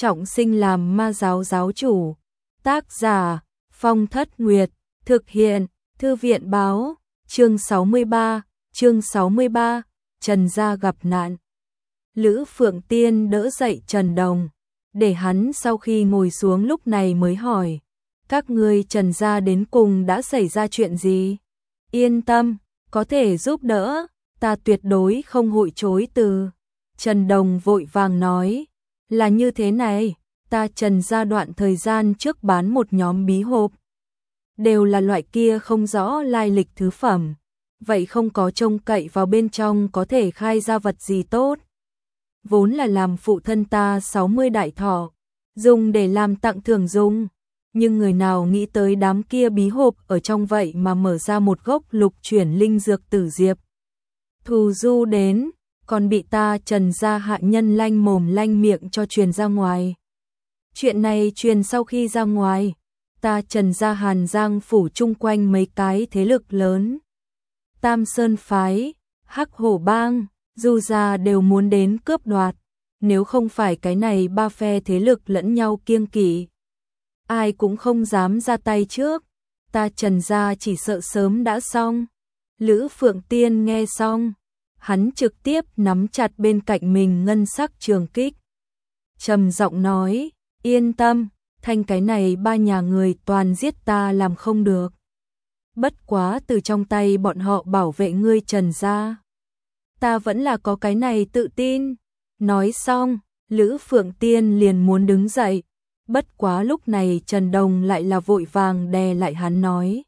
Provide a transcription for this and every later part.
trọng sinh làm ma giáo giáo chủ. Tác giả Phong Thất Nguyệt, thực hiện Thư viện báo, chương 63, Trần gia gặp nạn. Lữ Phượng Tiên đỡ dậy Trần Đồng, để hắn sau khi ngồi xuống lúc này mới hỏi, các ngươi Trần gia đến cùng đã xảy ra chuyện gì? Yên tâm, có thể giúp đỡ, ta tuyệt đối không hội chối từ. Trần Đồng vội vàng nói, là như thế này, ta Trần gia đoạn thời gian trước bán một nhóm bí hộp. Đều là loại kia không rõ lai lịch thứ phẩm, vậy không có trông cậy vào bên trong có thể khai ra vật gì tốt. Vốn là làm phụ thân ta 60 đại thọ, dùng để làm tặng thưởng dùng, nhưng người nào nghĩ tới đám kia bí hộp ở trong vậy mà mở ra một gốc lục chuyển linh dược tử diệp. Thù du đến, còn bị ta Trần gia hạ nhân lanh mồm lanh miệng cho truyền ra ngoài. Chuyện này truyền sau khi ra ngoài, ta Trần gia Hàn Giang phủ chung quanh mấy cái thế lực lớn, Tam Sơn phái, Hắc Hổ bang, Du gia đều muốn đến cướp đoạt, nếu không phải cái này ba phe thế lực lẫn nhau kiêng kỵ, ai cũng không dám ra tay trước, ta Trần gia chỉ sợ sớm đã xong. Lữ Phượng Tiên nghe xong, hắn trực tiếp nắm chặt bên cạnh mình ngân sắc trường kích, trầm giọng nói, yên tâm, thanh cái này ba nhà người toàn giết ta làm không được. Bất quá từ trong tay bọn họ bảo vệ ngươi Trần gia, ta vẫn là có cái này tự tin. Nói xong, Lữ Phượng Tiên liền muốn đứng dậy, bất quá lúc này Trần Đồng lại là vội vàng đè lại hắn nói,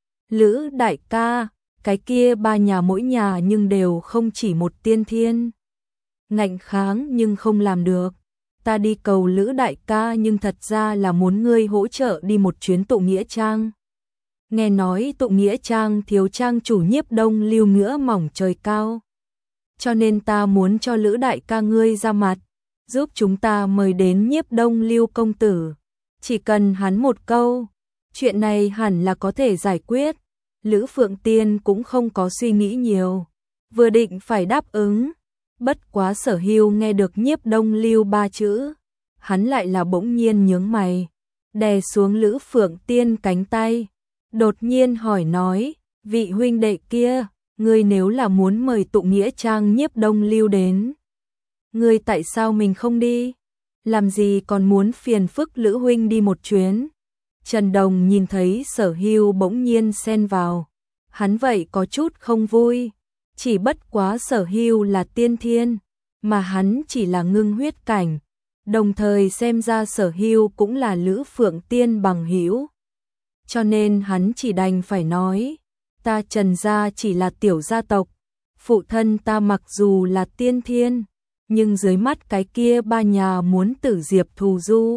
Lữ đại ca, cái kia ba nhà mỗi nhà nhưng đều không chỉ một tiên thiên. Ngạnh kháng nhưng không làm được. Ta đi cầu Lữ đại ca nhưng thật ra là muốn ngươi hỗ trợ đi một chuyến tụ nghĩa trang. Nghe nói tụ nghĩa trang thiếu trang chủ Nhiếp Đông Lưu ngửa mỏng trời cao. Cho nên ta muốn cho Lữ đại ca ngươi ra mặt, giúp chúng ta mời đến Nhiếp Đông Lưu công tử. Chỉ cần hắn một câu, chuyện này hẳn là có thể giải quyết. Lữ Phượng Tiên cũng không có suy nghĩ nhiều, vừa định phải đáp ứng. Bất quá Sở Hưu nghe được Nhiếp Đông Lưu ba chữ, hắn lại là bỗng nhiên nhướng mày, đè xuống Lữ Phượng Tiên cánh tay, đột nhiên hỏi nói, vị huynh đệ kia, ngươi nếu là muốn mời tụ nghĩa trang Nhiếp Đông Lưu đến, ngươi tại sao mình không đi? Làm gì còn muốn phiền phức Lữ huynh đi một chuyến? Trần Đồng nhìn thấy Sở Hưu bỗng nhiên xen vào, hắn vậy có chút không vui, chỉ bất quá Sở Hưu là tiên thiên, mà hắn chỉ là ngưng huyết cảnh, đồng thời xem ra Sở Hưu cũng là Lữ Phượng Tiên bằng hữu. Cho nên hắn chỉ đành phải nói, ta Trần gia chỉ là tiểu gia tộc, phụ thân ta mặc dù là tiên thiên, nhưng dưới mắt cái kia ba nhà muốn tử diệp thù du,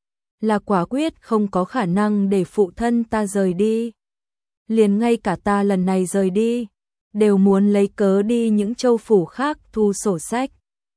là quả quyết không có khả năng để phụ thân ta rời đi. Liền ngay cả ta lần này rời đi, đều muốn lấy cớ đi những châu phủ khác thu sổ sách.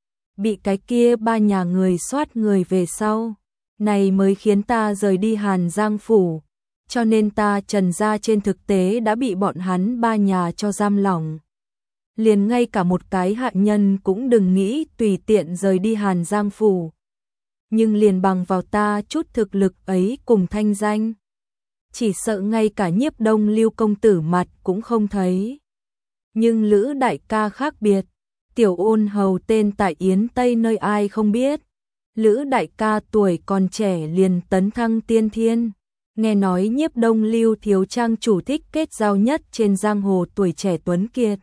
Bị cái kia ba nhà người soát người về sau, này mới khiến ta rời đi Hàn Giang phủ, cho nên ta Trần gia trên thực tế đã bị bọn hắn ba nhà cho giam lỏng. Liền ngay cả một cái hạ nhân cũng đừng nghĩ tùy tiện rời đi Hàn Giang phủ. Nhưng liền bằng vào ta chút thực lực ấy cùng thanh danh, chỉ sợ ngay cả Nhiếp Đông Lưu công tử mặt cũng không thấy. Nhưng Lữ đại ca khác biệt, tiểu ôn hầu tên tại Yến Tây nơi ai không biết. Lữ đại ca tuổi còn trẻ liền tấn thăng tiên thiên, nghe nói Nhiếp Đông Lưu thiếu trang chủ thích kết giao nhất trên giang hồ tuổi trẻ tuấn kiệt.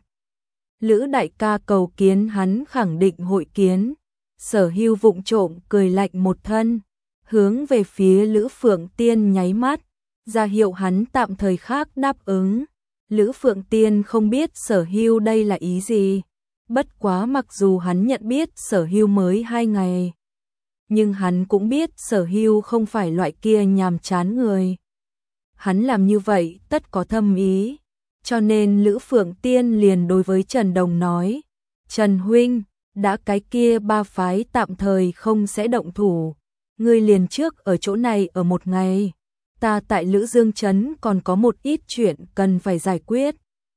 Lữ đại ca cầu kiến hắn khẳng định hội kiến. Sở Hưu vụng trộm cười lạnh một thân, hướng về phía Lữ Phượng Tiên nháy mắt, ra hiệu hắn tạm thời khác đáp ứng. Lữ Phượng Tiên không biết Sở Hưu đây là ý gì, bất quá mặc dù hắn nhận biết Sở Hưu mới 2 ngày, nhưng hắn cũng biết Sở Hưu không phải loại kia nhàm chán người. Hắn làm như vậy tất có thâm ý, cho nên Lữ Phượng Tiên liền đối với Trần Đồng nói, Trần huynh, đã cái kia ba phái tạm thời không sẽ động thủ, ngươi liền trước ở chỗ này ở một ngày, ta tại Lữ Dương Trấn còn có một ít chuyện cần phải giải quyết.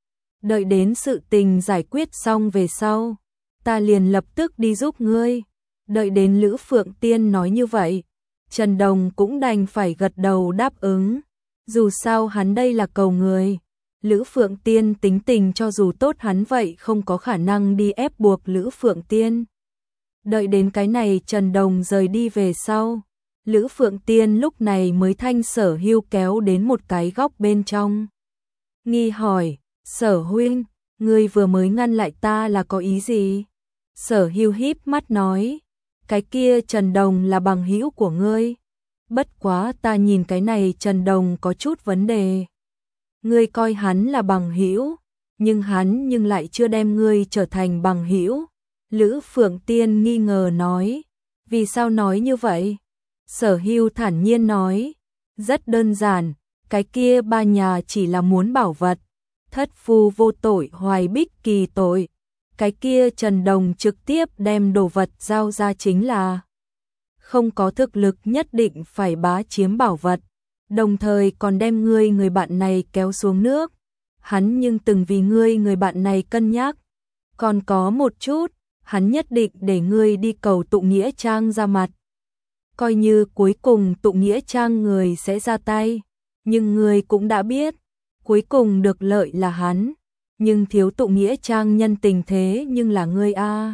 Đợi đến sự tình giải quyết xong về sau, ta liền lập tức đi giúp ngươi. Đợi đến Lữ Phượng Tiên nói như vậy, Trần Đồng cũng đành phải gật đầu đáp ứng. Dù sao hắn đây là cầu người. Lữ Phượng Tiên tính tình cho dù tốt hắn vậy không có khả năng đi ép buộc Lữ Phượng Tiên. Đợi đến cái này Trần Đồng rời đi về sau, Lữ Phượng Tiên lúc này mới thanh Sở Hưu kéo đến một cái góc bên trong. Nghi hỏi, Sở huynh, ngươi vừa mới ngăn lại ta là có ý gì? Sở Hưu híp mắt nói, cái kia Trần Đồng là bằng hữu của ngươi. Bất quá ta nhìn cái này Trần Đồng có chút vấn đề. Ngươi coi hắn là bằng hữu, nhưng hắn lại chưa đem ngươi trở thành bằng hữu. Lữ Phượng Tiên nghi ngờ nói, vì sao nói như vậy? Sở Hưu thản nhiên nói, rất đơn giản, cái kia ba nhà chỉ là muốn bảo vật, thất phu vô tội hoài bích kỳ tội. Cái kia Trần Đồng trực tiếp đem đồ vật giao ra chính là không có thực lực nhất định phải bá chiếm bảo vật, đồng thời còn đem ngươi người bạn này kéo xuống nước. Hắn nhưng từng vì ngươi người bạn này cân nhắc. Còn có một chút, hắn nhất định để ngươi đi cầu Tụng Nghĩa Trang ra mặt. Coi như cuối cùng Tụng Nghĩa Trang người sẽ ra tay, nhưng ngươi cũng đã biết, cuối cùng được lợi là hắn, nhưng thiếu Tụng Nghĩa Trang nhân tình thế nhưng là ngươi a.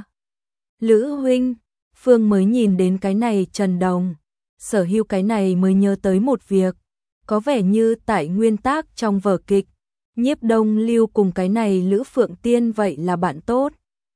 Lữ huynh, Phương mới nhìn đến cái này Trần Đồng, Sở Hưu cái này mới nhớ tới một việc, có vẻ như tại nguyên tác trong vở kịch, Nhiếp Đông Lưu cùng cái này Lữ Phượng Tiên vậy là bạn tốt.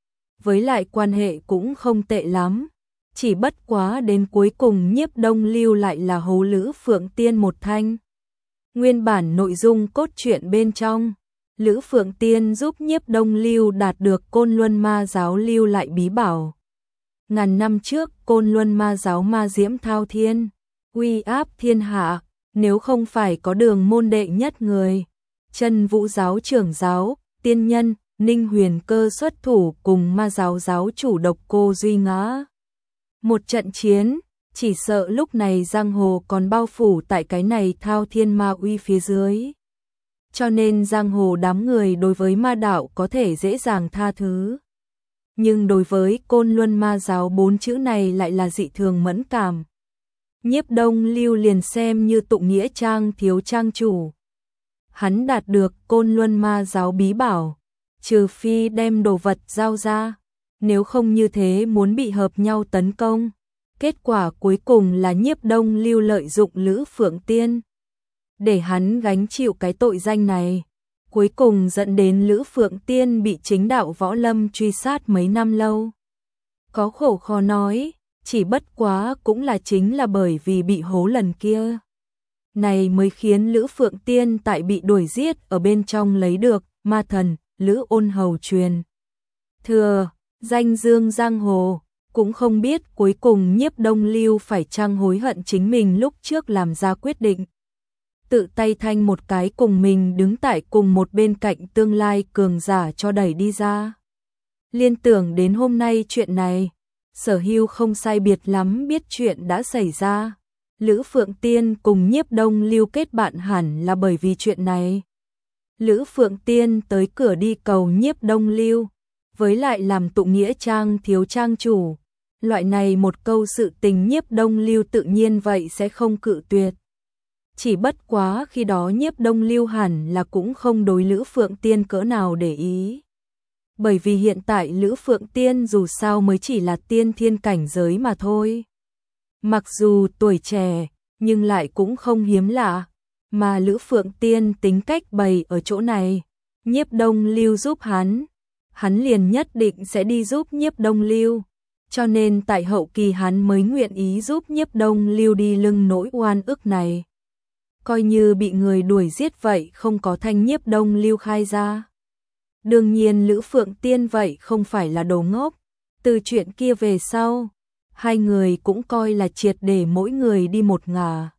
Với lại quan hệ cũng không tệ lắm, chỉ bất quá đến cuối cùng Nhiếp Đông Lưu lại là hố Lữ Phượng Tiên một thanh. Nguyên bản nội dung cốt truyện bên trong, Lữ Phượng Tiên giúp Nhiếp Đông Lưu đạt được Côn Luân Ma giáo lưu lại bí bảo. Ngàn năm trước Côn Luân Ma giáo ma diễm thao thiên, uy áp thiên hạ, nếu không phải có Đường môn đệ nhất người, Chân Vũ giáo trưởng giáo, tiên nhân, Ninh Huyền Cơ xuất thủ cùng ma giáo giáo chủ Độc Cô Duy ngã. Một trận chiến, chỉ sợ lúc này giang hồ còn bao phủ tại cái này thao thiên ma uy phía dưới. Cho nên giang hồ đám người đối với ma đạo có thể dễ dàng tha thứ. Nhưng đối với Côn Luân Ma giáo 4 chữ này lại là dị thường mẫn cảm. Nhiếp Đông Lưu liền xem như Tụng Nghĩa Trang thiếu trang chủ. Hắn đạt được Côn Luân Ma giáo bí bảo, trừ phi đem đồ vật giao ra, nếu không như thế muốn bị hợp nhau tấn công. Kết quả cuối cùng là Nhiếp Đông Lưu lợi dụng Lữ Phượng Tiên để hắn gánh chịu cái tội danh này, cuối cùng dẫn đến Lữ Phượng Tiên bị chính đạo võ lâm truy sát mấy năm lâu. Có khổ khó nói, chỉ bất quá cũng là chính là bởi vì bị hố lần kia. Này mới khiến Lữ Phượng Tiên tại bị đuổi giết ở bên trong lấy được ma thần Lữ Ôn Hầu truyền thừa, danh dương giang hồ, cũng không biết cuối cùng Nhiếp Đông Lưu phải chăng hối hận chính mình lúc trước làm ra quyết định. Tự tay thanh một cái cùng mình đứng tại cùng một bên cạnh tương lai cường giả cho đẩy đi ra. Liên tưởng đến hôm nay chuyện này, Sở Hưu không sai biệt lắm biết chuyện đã xảy ra. Lữ Phượng Tiên cùng Nhiếp Đông Lưu kết bạn hẳn là bởi vì chuyện này. Lữ Phượng Tiên tới cửa đi cầu Nhiếp Đông Lưu, với lại làm Tụng Nghĩa Trang thiếu trang chủ. Loại này một câu sự tình Nhiếp Đông Lưu tự nhiên vậy sẽ không cự tuyệt. Chỉ bất quá khi đó Nhiếp Đông Lưu hẳn là cũng không đối Lữ Phượng Tiên cỡ nào để ý. Bởi vì hiện tại Lữ Phượng Tiên dù sao mới chỉ là tiên thiên cảnh giới mà thôi. Mặc dù tuổi trẻ, nhưng lại cũng không hiếm lạ. Mà Lữ Phượng Tiên tính cách bày ở chỗ này, Nhiếp Đông Lưu giúp hắn liền nhất định sẽ đi giúp Nhiếp Đông Lưu. Cho nên tại hậu kỳ hắn mới nguyện ý giúp Nhiếp Đông Lưu đi lưng nỗi oan ức này. Coi như bị người đuổi giết vậy không có thanh Nhiếp Đông Lưu khai ra. Đương nhiên Lữ Phượng Tiên vậy không phải là đồ ngốc. Từ chuyện kia về sau, hai người cũng coi là triệt để mỗi người đi một ngả.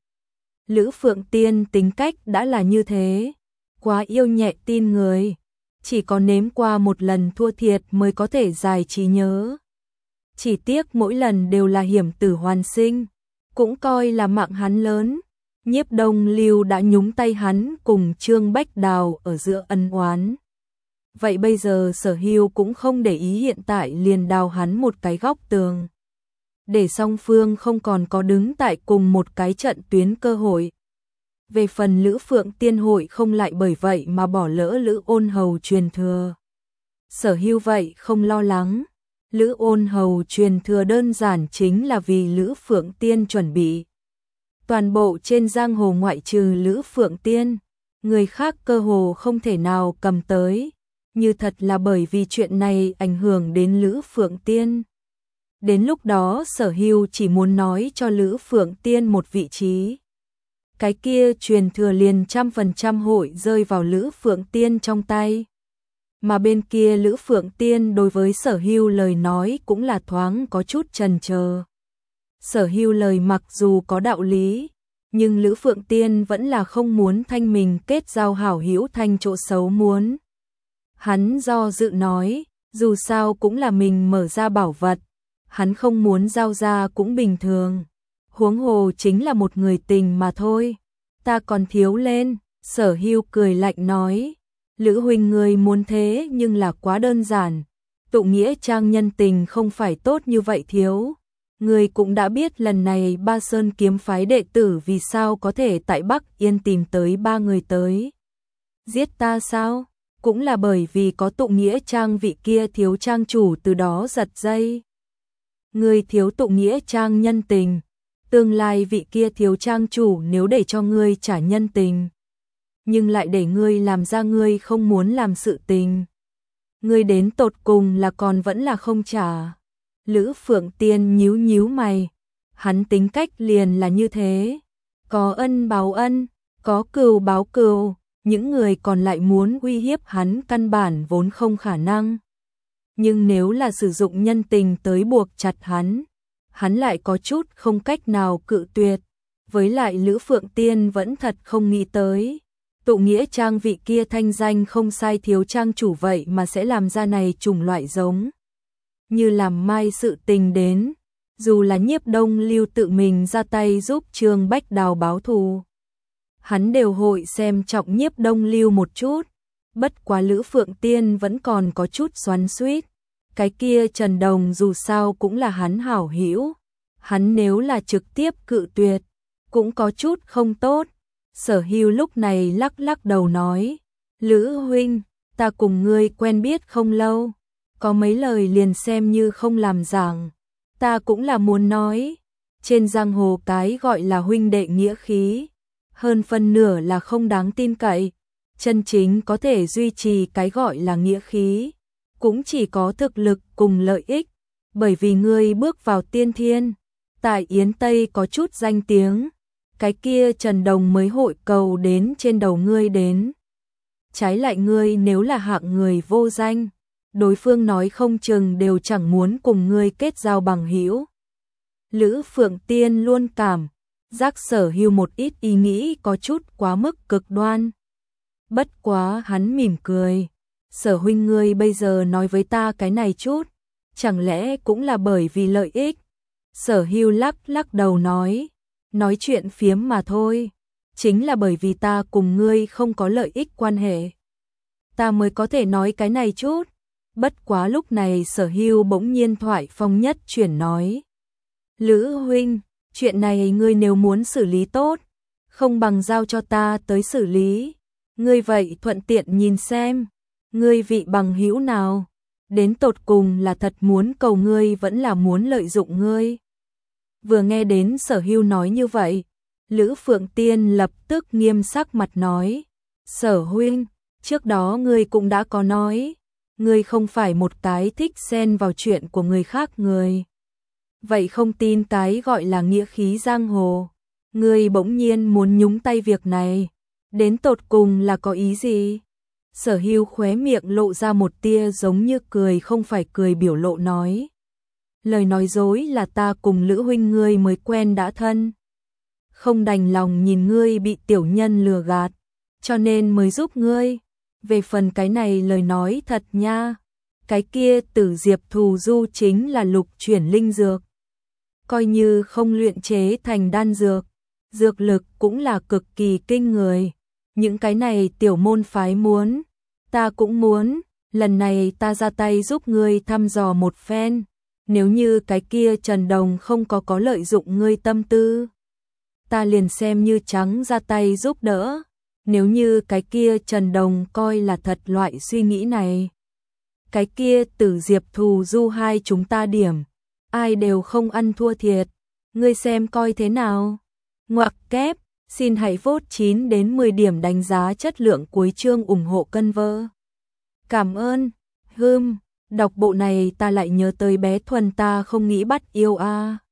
Lữ Phượng Tiên tính cách đã là như thế, quá yêu nhẹ tin người, chỉ có nếm qua một lần thua thiệt mới có thể dài trí nhớ. Chỉ tiếc mỗi lần đều là hiểm tử hoàn sinh, cũng coi là mạng hắn lớn. Nhiếp Đông Lưu đã nhúng tay hắn cùng Trương Bách Đào ở giữa ân oán. Vậy bây giờ Sở Hưu cũng không để ý hiện tại liền đào hắn một cái góc tường. để song phương không còn có đứng tại cùng một cái trận tuyến cơ hội. Về phần Lữ Phượng Tiên hội không lại bởi vậy mà bỏ lỡ Lữ Ôn Hầu truyền thừa. Sở Hưu vậy không lo lắng, Lữ Ôn Hầu truyền thừa đơn giản chính là vì Lữ Phượng Tiên chuẩn bị. Toàn bộ trên giang hồ ngoại trừ Lữ Phượng Tiên, người khác cơ hồ không thể nào cầm tới, như thật là bởi vì chuyện này ảnh hưởng đến Lữ Phượng Tiên. Đến lúc đó Sở Hưu chỉ muốn nói cho Lữ Phượng Tiên một vị trí. Cái kia truyền thừa liền 100% hội rơi vào Lữ Phượng Tiên trong tay. Mà bên kia Lữ Phượng Tiên đối với Sở Hưu lời nói cũng là thoáng có chút chần chờ. Sở Hưu lời mặc dù có đạo lý, nhưng Lữ Phượng Tiên vẫn là không muốn thanh mình kết giao hảo hữu thành chỗ xấu muốn. Hắn do dự nói, dù sao cũng là mình mở ra bảo vật, hắn không muốn giao ra cũng bình thường. Huống hồ chính là một người tình mà thôi, ta còn thiếu lên. Sở Hưu cười lạnh nói, Lữ huynh người muốn thế nhưng là quá đơn giản, tụ nghĩa trang nhân tình không phải tốt như vậy thiếu. Người cũng đã biết lần này Ba Sơn kiếm phái đệ tử vì sao có thể tại Bắc Yên tìm tới 3 người tới. Giết ta sao? Cũng là bởi vì có tụ nghĩa trang vị kia thiếu trang chủ từ đó giật dây. Người thiếu tụ nghĩa trang nhân tình, tương lai vị kia thiếu trang chủ nếu để cho ngươi trả nhân tình, nhưng lại để ngươi làm ra ngươi không muốn làm sự tình. Ngươi đến tột cùng là còn vẫn là không trả. Lữ Phượng Tiên nhíu nhíu mày, hắn tính cách liền là như thế, có ân báo ân, có cừu báo cừu, những người còn lại muốn uy hiếp hắn căn bản vốn không khả năng. Nhưng nếu là sử dụng nhân tình tới buộc chặt hắn lại có chút không cách nào cự tuyệt. Với lại Lữ Phượng Tiên vẫn thật không nghĩ tới, tụ nghĩa trang vị kia thanh danh không sai thiếu trang chủ vậy mà sẽ làm ra này chủng loại giống như làm mai sự tình đến. Dù là Nhiếp Đông Lưu tự mình ra tay giúp Trương Bách Đào báo thù, hắn đều hội xem trọng Nhiếp Đông Lưu một chút. Bất quá Lữ Phượng Tiên vẫn còn có chút xoắn xuýt. Cái kia Trần Đồng dù sao cũng là hắn hảo hữu, hắn nếu là trực tiếp cự tuyệt cũng có chút không tốt. Sở Hưu lúc này lắc lắc đầu nói, Lữ huynh, ta cùng ngươi quen biết không lâu, có mấy lời liền xem như không làm giảng. Ta cũng là muốn nói, trên giang hồ cái gọi là huynh đệ nghĩa khí, hơn phân nửa là không đáng tin cậy. Chân chính có thể duy trì cái gọi là nghĩa khí, cũng chỉ có thực lực cùng lợi ích. Bởi vì ngươi bước vào tiên thiên, tại Yến Tây có chút danh tiếng, cái kia Trần Đồng mới hội cầu đến trên đầu ngươi đến. Trái lại ngươi nếu là hạng người vô danh, đối phương nói không chừng đều chẳng muốn cùng ngươi kết giao bằng hữu. Lữ Phượng Tiên luôn cảm giác Sở Hưu một ít ý nghĩ có chút quá mức cực đoan. Bất quá hắn mỉm cười, Sở huynh ngươi bây giờ nói với ta cái này chút, chẳng lẽ cũng là bởi vì lợi ích? Sở Hưu lắc lắc đầu nói chuyện phiếm mà thôi, chính là bởi vì ta cùng ngươi không có lợi ích quan hệ, ta mới có thể nói cái này chút. Bất quá lúc này Sở Hưu bỗng nhiên thoại phong nhất chuyển nói, Lữ huynh, chuyện này ngươi nếu muốn xử lý tốt, không bằng giao cho ta tới xử lý. Ngươi vậy thuận tiện nhìn xem, ngươi vị bằng hữu nào, đến tột cùng là thật muốn cầu ngươi vẫn là muốn lợi dụng ngươi. Vừa nghe đến Sở Hưu nói như vậy, Lữ Phượng Tiên lập tức nghiêm sắc mặt nói, Sở huynh, trước đó ngươi cũng đã có nói, ngươi không phải một cái thích xen vào chuyện của người khác người. Vậy không tin cái gọi là nghĩa khí giang hồ, ngươi bỗng nhiên muốn nhúng tay việc này, đến tột cùng là có ý gì? Sở Hưu khóe miệng lộ ra một tia giống như cười không phải cười biểu lộ nói, lời nói dối là ta cùng Lữ huynh ngươi mới quen đã thân, không đành lòng nhìn ngươi bị tiểu nhân lừa gạt, cho nên mới giúp ngươi. Về phần cái này lời nói thật nha, cái kia Tử Diệp Thù Du chính là lục chuyển linh dược, coi như không luyện chế thành đan dược, dược lực cũng là cực kỳ kinh người. Những cái này tiểu môn phái muốn, ta cũng muốn, lần này ta ra tay giúp ngươi thăm dò một phen, Nếu như cái kia Trần Đồng không có lợi dụng ngươi tâm tư, ta liền xem như trắng ra tay giúp đỡ. Nếu như cái kia Trần Đồng coi là thật loại suy nghĩ này, cái kia Tử Diệp thù du hai chúng ta điểm, ai đều không ăn thua thiệt, ngươi xem coi thế nào. Ngoặc kép, xin hãy vote 9 đến 10 điểm đánh giá chất lượng cuối chương ủng hộ cân vơ. Cảm ơn. Đọc bộ này ta lại nhớ tới bé Thuần ta không nghĩ bắt yêu a.